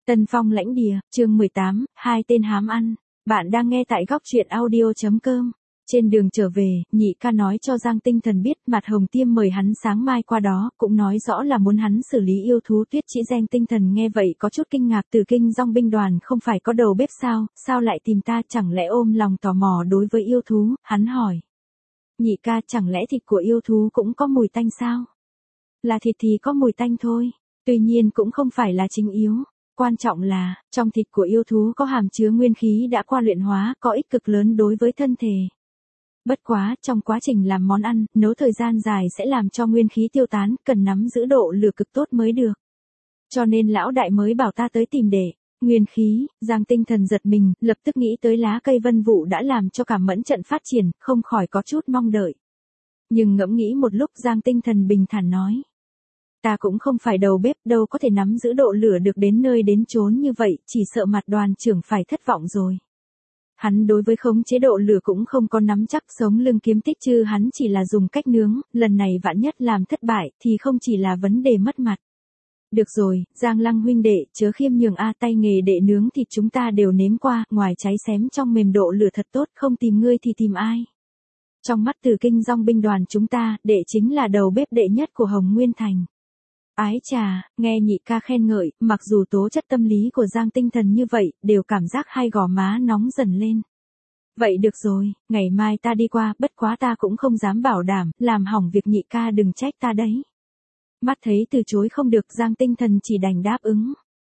Tân Phong lãnh địa, chương 18, hai tên hám ăn. Bạn đang nghe tại góc truyện audio.com. Trên đường trở về, nhị ca nói cho Giang Tinh Thần biết Mạt Hồng Tiêm mời hắn sáng mai qua đó, cũng nói rõ là muốn hắn xử lý yêu thú Tuyết Chỉ. Giang Tinh Thần nghe vậy có chút kinh ngạc, Từ Kinh Dong binh đoàn không phải có đầu bếp sao lại tìm ta, chẳng lẽ ôm lòng tò mò đối với yêu thú, hắn hỏi. Nhị ca, chẳng lẽ thịt của yêu thú cũng có mùi tanh sao? Là thịt thì có mùi tanh thôi, tuy nhiên cũng không phải là chính yếu. Quan trọng là, trong thịt của yêu thú có hàm chứa nguyên khí đã qua luyện hóa, có ích cực lớn đối với thân thể. Bất quá, trong quá trình làm món ăn, nấu thời gian dài sẽ làm cho nguyên khí tiêu tán, cần nắm giữ độ lửa cực tốt mới được. Cho nên lão đại mới bảo ta tới tìm để. Nguyên khí, Giang Tinh Thần giật mình, lập tức nghĩ tới lá cây vân vụ đã làm cho cảm mẫn trận phát triển, không khỏi có chút mong đợi. Nhưng ngẫm nghĩ một lúc, Giang Tinh Thần bình thản nói. Ta cũng không phải đầu bếp, đâu có thể nắm giữ độ lửa được đến nơi đến chốn như vậy, chỉ sợ Mặt đoàn trưởng phải thất vọng rồi. Hắn đối với khống chế độ lửa cũng không có nắm chắc, sống lưng kiếm tích chứ hắn chỉ là dùng cách nướng, lần này vạn nhất làm thất bại thì không chỉ là vấn đề mất mặt. Được rồi, Giang Lăng huynh đệ, chớ khiêm nhường tay nghề đệ nướng thịt chúng ta đều nếm qua, ngoài cháy xém trong mềm độ lửa thật tốt, không tìm ngươi thì tìm ai. Trong mắt Từ Kinh Dong binh đoàn chúng ta, đệ chính là đầu bếp đệ nhất của Hồng Nguyên Thành. Ái chà, nghe nhị ca khen ngợi, mặc dù tố chất tâm lý của Giang Tinh Thần như vậy, đều cảm giác hai gò má nóng dần lên. Vậy được rồi, ngày mai ta đi qua, bất quá ta cũng không dám bảo đảm, làm hỏng việc nhị ca đừng trách ta đấy. Mắt thấy từ chối không được, Giang Tinh Thần chỉ đành đáp ứng.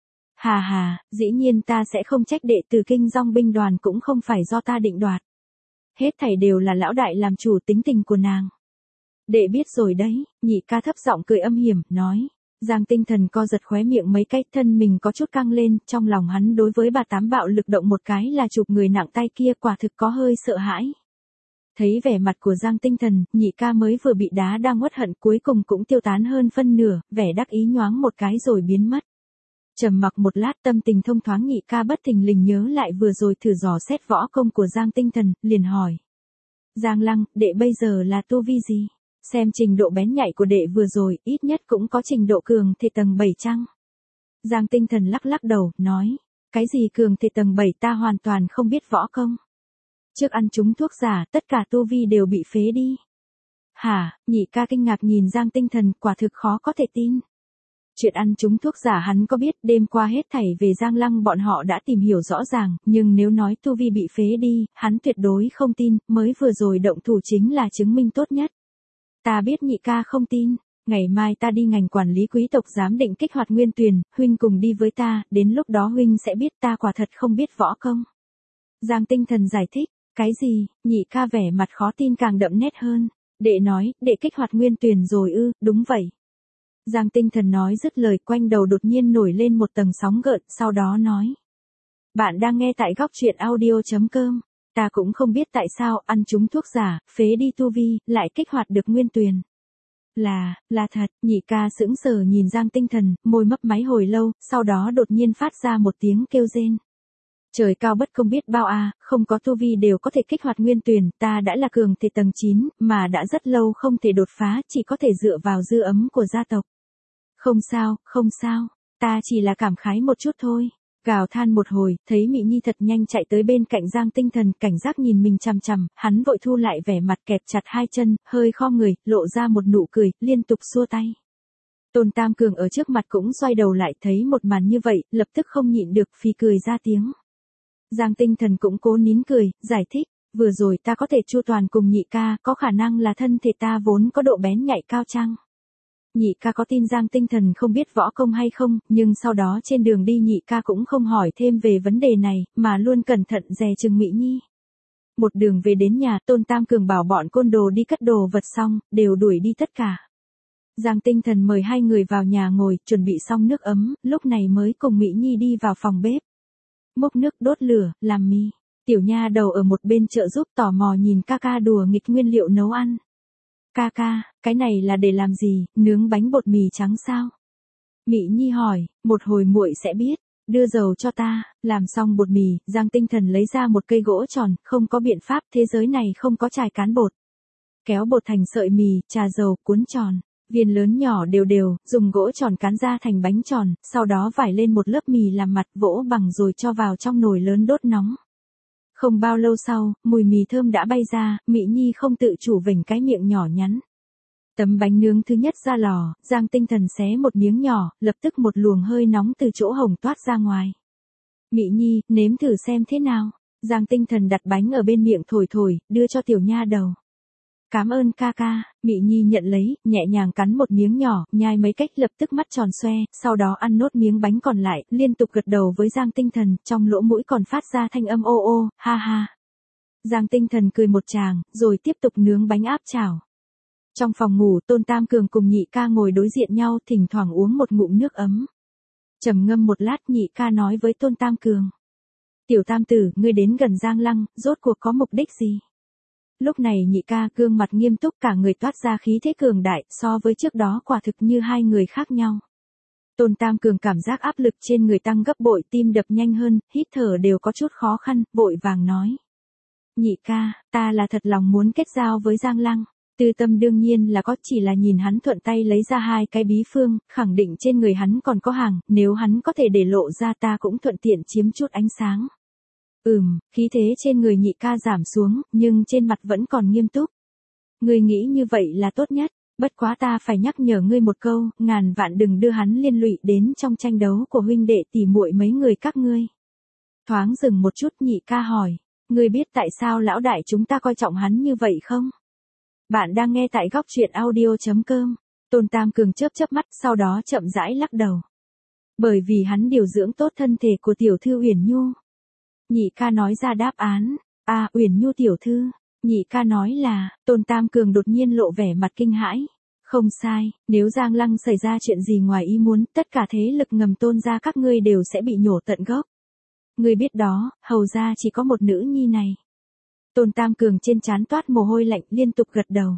Hà, dĩ nhiên ta sẽ không trách đệ, Từ Kinh Dong binh đoàn cũng không phải do ta định đoạt. Hết thảy đều là lão đại làm chủ, tính tình của nàng. Đệ biết rồi đấy, nhị ca thấp giọng cười âm hiểm, nói. Giang Tinh Thần co giật khóe miệng mấy cái, thân mình có chút căng lên, trong lòng hắn đối với bà tám bạo lực động một cái là chụp người nặng tay kia, quả thực có hơi sợ hãi. Thấy vẻ mặt của Giang Tinh Thần, nhị ca mới vừa bị đá đang uất hận cuối cùng cũng tiêu tán hơn phân nửa, vẻ đắc ý nhoáng một cái rồi biến mất. Trầm mặc một lát, tâm tình thông thoáng, nhị ca bất thình lình nhớ lại vừa rồi thử dò xét võ công của Giang Tinh Thần, liền hỏi. Giang Lăng, đệ bây giờ là tu vi gì? Xem trình độ bén nhạy của đệ vừa rồi, ít nhất cũng có trình độ cường thể tầng 7 chăng? Giang Tinh Thần lắc lắc đầu, nói. Cái gì cường thể tầng 7, ta hoàn toàn không biết võ công. Trước ăn trúng thuốc giả, tất cả tu vi đều bị phế đi. Hả, nhị ca kinh ngạc nhìn Giang Tinh Thần, quả thực khó có thể tin. Chuyện ăn trúng thuốc giả hắn có biết, đêm qua hết thảy về Giang Lăng bọn họ đã tìm hiểu rõ ràng, nhưng nếu nói tu vi bị phế đi, hắn tuyệt đối không tin, mới vừa rồi động thủ chính là chứng minh tốt nhất. Ta biết nhị ca không tin, ngày mai ta đi ngành quản lý quý tộc giám định kích hoạt Nguyên Tuyền, huynh cùng đi với ta, đến lúc đó huynh sẽ biết ta quả thật không biết võ công. Giang Tinh Thần giải thích, cái gì, nhị ca vẻ mặt khó tin càng đậm nét hơn, đệ nói, đệ kích hoạt Nguyên Tuyền rồi ư, đúng vậy. Giang Tinh Thần nói dứt lời, quanh đầu đột nhiên nổi lên một tầng sóng gợn, sau đó nói. Bạn đang nghe tại góc truyện audio.com. Ta cũng không biết tại sao ăn trúng thuốc giả, phế đi tu vi, lại kích hoạt được Nguyên Tuyền. Là thật, nhị ca sững sờ nhìn Giang Tinh Thần, môi mấp máy hồi lâu, sau đó đột nhiên phát ra một tiếng kêu rên. Trời cao bất không biết bao không có tu vi đều có thể kích hoạt Nguyên Tuyền, ta đã là cường thể tầng 9, mà đã rất lâu không thể đột phá, chỉ có thể dựa vào dư ấm của gia tộc. Không sao, ta chỉ là cảm khái một chút thôi. Gào than một hồi, thấy Mị Nhi thật nhanh chạy tới bên cạnh Giang Tinh Thần, cảnh giác nhìn mình chằm chằm, hắn vội thu lại vẻ mặt, kẹp chặt hai chân, hơi khom người, lộ ra một nụ cười, liên tục xua tay. Tôn Tam Cường ở trước mặt cũng xoay đầu lại, thấy một màn như vậy, lập tức không nhịn được, phì cười ra tiếng. Giang Tinh Thần cũng cố nín cười, giải thích, vừa rồi ta có thể chu toàn cùng nhị ca, có khả năng là thân thể ta vốn có độ bén nhạy cao chăng? Nhị ca có tin Giang Tinh Thần không biết võ công hay không, nhưng sau đó trên đường đi nhị ca cũng không hỏi thêm về vấn đề này, mà luôn cẩn thận dè chừng Mị Nhi. Một đường về đến nhà, Tôn Tam Cường bảo bọn côn đồ đi cất đồ vật xong, đều đuổi đi tất cả. Giang Tinh Thần mời hai người vào nhà ngồi, chuẩn bị xong nước ấm, lúc này mới cùng Mị Nhi đi vào phòng bếp. Múc nước đốt lửa, làm mì. Tiểu nha đầu ở một bên trợ giúp tò mò nhìn ca ca đùa nghịch nguyên liệu nấu ăn. Ca, cái này là để làm gì, nướng bánh bột mì trắng sao? Mị Nhi hỏi, một hồi muội sẽ biết, đưa dầu cho ta, làm xong bột mì, Giang Tinh Thần lấy ra một cây gỗ tròn, không có biện pháp, thế giới này không có chài cán bột. Kéo bột thành sợi mì, trà dầu, cuốn tròn. Viên lớn nhỏ đều đều, dùng gỗ tròn cán ra thành bánh tròn, sau đó vải lên một lớp mì làm mặt vỗ bằng rồi cho vào trong nồi lớn đốt nóng. Không bao lâu sau, mùi mì thơm đã bay ra, Mị Nhi không tự chủ vểnh cái miệng nhỏ nhắn. Tấm bánh nướng thứ nhất ra lò, Giang Tinh Thần xé một miếng nhỏ, lập tức một luồng hơi nóng từ chỗ hồng toát ra ngoài. Mị Nhi, nếm thử xem thế nào. Giang Tinh Thần đặt bánh ở bên miệng thổi thổi, đưa cho tiểu nha đầu. Cảm ơn ca ca. Mị Nhi nhận lấy, nhẹ nhàng cắn một miếng nhỏ, nhai mấy cách lập tức mắt tròn xoe, sau đó ăn nốt miếng bánh còn lại, liên tục gật đầu với Giang Tinh Thần, trong lỗ mũi còn phát ra thanh âm ô ô, ha ha. Giang Tinh Thần cười một tràng, rồi tiếp tục nướng bánh áp chảo. Trong phòng ngủ, Tôn Tam Cường cùng nhị ca ngồi đối diện nhau, thỉnh thoảng uống một ngụm nước ấm. Trầm ngâm một lát, nhị ca nói với Tôn Tam Cường. Tiểu Tam Tử, ngươi đến gần Giang Lăng, rốt cuộc có mục đích gì? Lúc này nhị ca gương mặt nghiêm túc, cả người toát ra khí thế cường đại, so với trước đó quả thực như hai người khác nhau. Tôn Tam Cường cảm giác áp lực trên người tăng gấp bội, tim đập nhanh hơn, hít thở đều có chút khó khăn, vội vàng nói. Nhị ca, ta là thật lòng muốn kết giao với Giang Lăng. Tư tâm đương nhiên là có, chỉ là nhìn hắn thuận tay lấy ra hai cái bí phương, khẳng định trên người hắn còn có hàng, nếu hắn có thể để lộ ra ta cũng thuận tiện chiếm chút ánh sáng. Khí thế trên người nhị ca giảm xuống, nhưng trên mặt vẫn còn nghiêm túc. Ngươi nghĩ như vậy là tốt nhất, bất quá ta phải nhắc nhở ngươi một câu, ngàn vạn đừng đưa hắn liên lụy đến trong tranh đấu của huynh đệ tỷ muội mấy người các ngươi. Thoáng dừng một chút, nhị ca hỏi, ngươi biết tại sao lão đại chúng ta coi trọng hắn như vậy không? Bạn đang nghe tại góc truyện audio.com. Tôn Tam Cường chớp chớp mắt, sau đó chậm rãi lắc đầu. Bởi vì hắn điều dưỡng tốt thân thể của tiểu thư Uyển Nhu. Nhị ca nói ra đáp án. Uyển Nhu tiểu thư. Nhị ca nói là, Tôn Tam Cường đột nhiên lộ vẻ mặt kinh hãi. Không sai, nếu Giang Lăng xảy ra chuyện gì ngoài ý muốn, tất cả thế lực ngầm Tôn gia các ngươi đều sẽ bị nhổ tận gốc. Ngươi biết đó, hầu ra chỉ có một nữ nhi này. Tôn Tam Cường trên trán toát mồ hôi lạnh, liên tục gật đầu.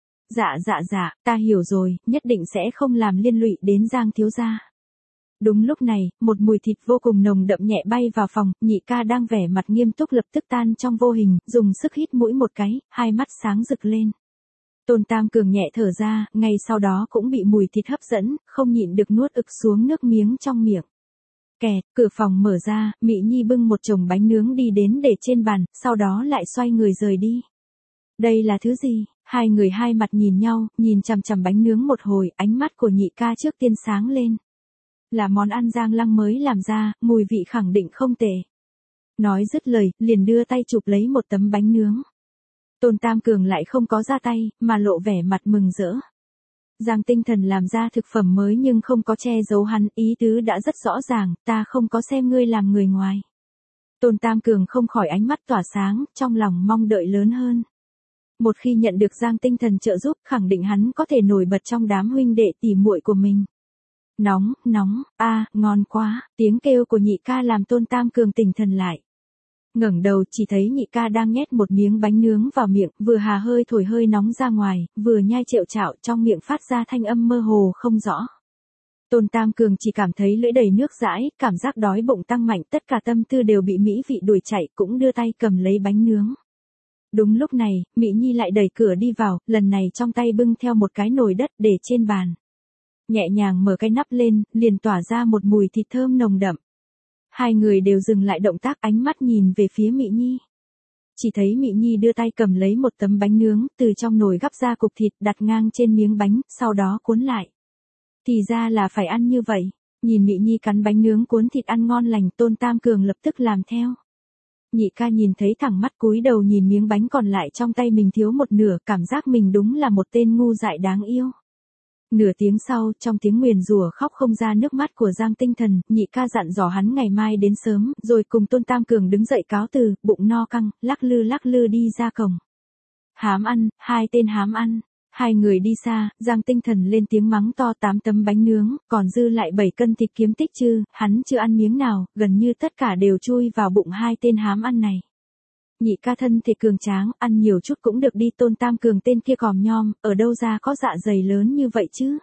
Dạ, ta hiểu rồi, nhất định sẽ không làm liên lụy đến Giang thiếu gia. Đúng lúc này, một mùi thịt vô cùng nồng đậm nhẹ bay vào phòng, nhị ca đang vẻ mặt nghiêm túc lập tức tan trong vô hình, dùng sức hít mũi một cái, hai mắt sáng rực lên. Tôn Tam Cường nhẹ thở ra, ngay sau đó cũng bị mùi thịt hấp dẫn, không nhịn được nuốt ực xuống nước miếng trong miệng. Kẹt, cửa phòng mở ra, Mị Nhi bưng một chồng bánh nướng đi đến để trên bàn, sau đó lại xoay người rời đi. Đây là thứ gì? Hai người hai mặt nhìn nhau, nhìn chằm chằm bánh nướng một hồi, ánh mắt của nhị ca trước tiên sáng lên. Là món ăn Giang Lăng mới làm ra, mùi vị khẳng định không tệ. Nói dứt lời, liền đưa tay chụp lấy một tấm bánh nướng. Tôn Tam Cường lại không có ra tay, mà lộ vẻ mặt mừng rỡ. Giang Tinh Thần làm ra thực phẩm mới nhưng không có che giấu hắn, ý tứ đã rất rõ ràng, ta không có xem ngươi làm người ngoài. Tôn Tam Cường không khỏi ánh mắt tỏa sáng, trong lòng mong đợi lớn hơn. Một khi nhận được Giang Tinh Thần trợ giúp, khẳng định hắn có thể nổi bật trong đám huynh đệ tỷ muội của mình. Nóng, ngon quá, tiếng kêu của nhị ca làm Tôn Tam Cường tỉnh thần lại. Ngẩng đầu chỉ thấy nhị ca đang nhét một miếng bánh nướng vào miệng, vừa hà hơi thổi hơi nóng ra ngoài, vừa nhai trệu trạo trong miệng phát ra thanh âm mơ hồ không rõ. Tôn Tam Cường chỉ cảm thấy lưỡi đầy nước dãi, cảm giác đói bụng tăng mạnh, tất cả tâm tư đều bị mỹ vị đuổi chạy, cũng đưa tay cầm lấy bánh nướng. Đúng lúc này, Mỹ Nhi lại đẩy cửa đi vào, lần này trong tay bưng theo một cái nồi đất để trên bàn. Nhẹ nhàng mở cái nắp lên, liền tỏa ra một mùi thịt thơm nồng đậm. Hai người đều dừng lại động tác, ánh mắt nhìn về phía Mị Nhi. Chỉ thấy Mị Nhi đưa tay cầm lấy một tấm bánh nướng, từ trong nồi gắp ra cục thịt đặt ngang trên miếng bánh, sau đó cuốn lại. Thì ra là phải ăn như vậy. Nhìn Mị Nhi cắn bánh nướng cuốn thịt ăn ngon lành, Tôn Tam Cường lập tức làm theo. Nhị ca nhìn thấy thẳng mắt cúi đầu nhìn miếng bánh còn lại trong tay mình thiếu một nửa, cảm giác mình đúng là một tên ngu dại đáng yêu. Nửa tiếng sau, trong tiếng nguyền rủa khóc không ra nước mắt của Giang Tinh Thần, nhị ca dặn dò hắn ngày mai đến sớm, rồi cùng Tôn Tam Cường đứng dậy cáo từ, bụng no căng, lắc lư đi ra cổng. Hám ăn, hai tên hám ăn. Hai người đi xa, Giang Tinh Thần lên tiếng mắng to 8 tấm bánh nướng, còn dư lại 7 cân thịt kiếm tích chư, hắn chưa ăn miếng nào, gần như tất cả đều chui vào bụng hai tên hám ăn này. Nhị ca thân thể cường tráng, ăn nhiều chút cũng được đi. Tôn Tam Cường tên kia còm nhom, ở đâu ra có dạ dày lớn như vậy chứ?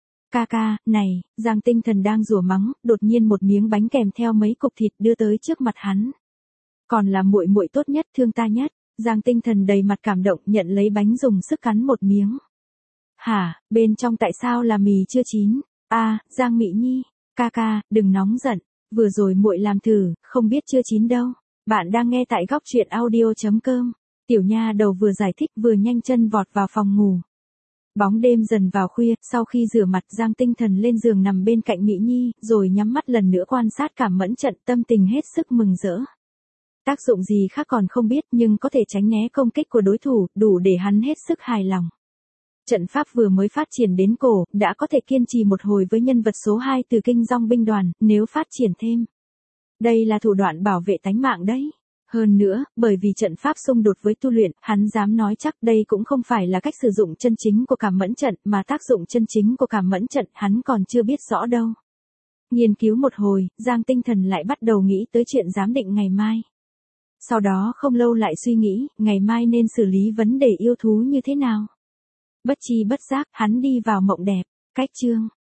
Ca, này, Giang Tinh Thần đang rủa mắng, đột nhiên một miếng bánh kèm theo mấy cục thịt đưa tới trước mặt hắn. Còn là muội muội tốt nhất, thương ta nhất. Giang Tinh Thần đầy mặt cảm động nhận lấy bánh dùng sức cắn một miếng. Hả, bên trong tại sao là mì chưa chín? Giang Mị Nhi, ca, đừng nóng giận, vừa rồi muội làm thử, không biết chưa chín đâu. Bạn đang nghe tại góc truyện audio.com. Tiểu nha đầu vừa giải thích vừa nhanh chân vọt vào phòng ngủ. Bóng đêm dần vào khuya, sau khi rửa mặt Giang Tinh Thần lên giường nằm bên cạnh Mị Nhi, rồi nhắm mắt lần nữa quan sát cảm mẫn trận, tâm tình hết sức mừng rỡ. Tác dụng gì khác còn không biết nhưng có thể tránh né công kích của đối thủ, đủ để hắn hết sức hài lòng. Trận pháp vừa mới phát triển đến cổ, đã có thể kiên trì một hồi với nhân vật số 2 từ Kinh Dong binh đoàn, nếu phát triển thêm. Đây là thủ đoạn bảo vệ tánh mạng đấy. Hơn nữa, bởi vì trận pháp xung đột với tu luyện, hắn dám nói chắc đây cũng không phải là cách sử dụng chân chính của cảm mẫn trận, mà tác dụng chân chính của cảm mẫn trận hắn còn chưa biết rõ đâu. Nghiên cứu một hồi, Giang Tinh Thần lại bắt đầu nghĩ tới chuyện giám định ngày mai. Sau đó không lâu lại suy nghĩ, ngày mai nên xử lý vấn đề yêu thú như thế nào. Bất chi bất giác, hắn đi vào mộng đẹp. Cách chương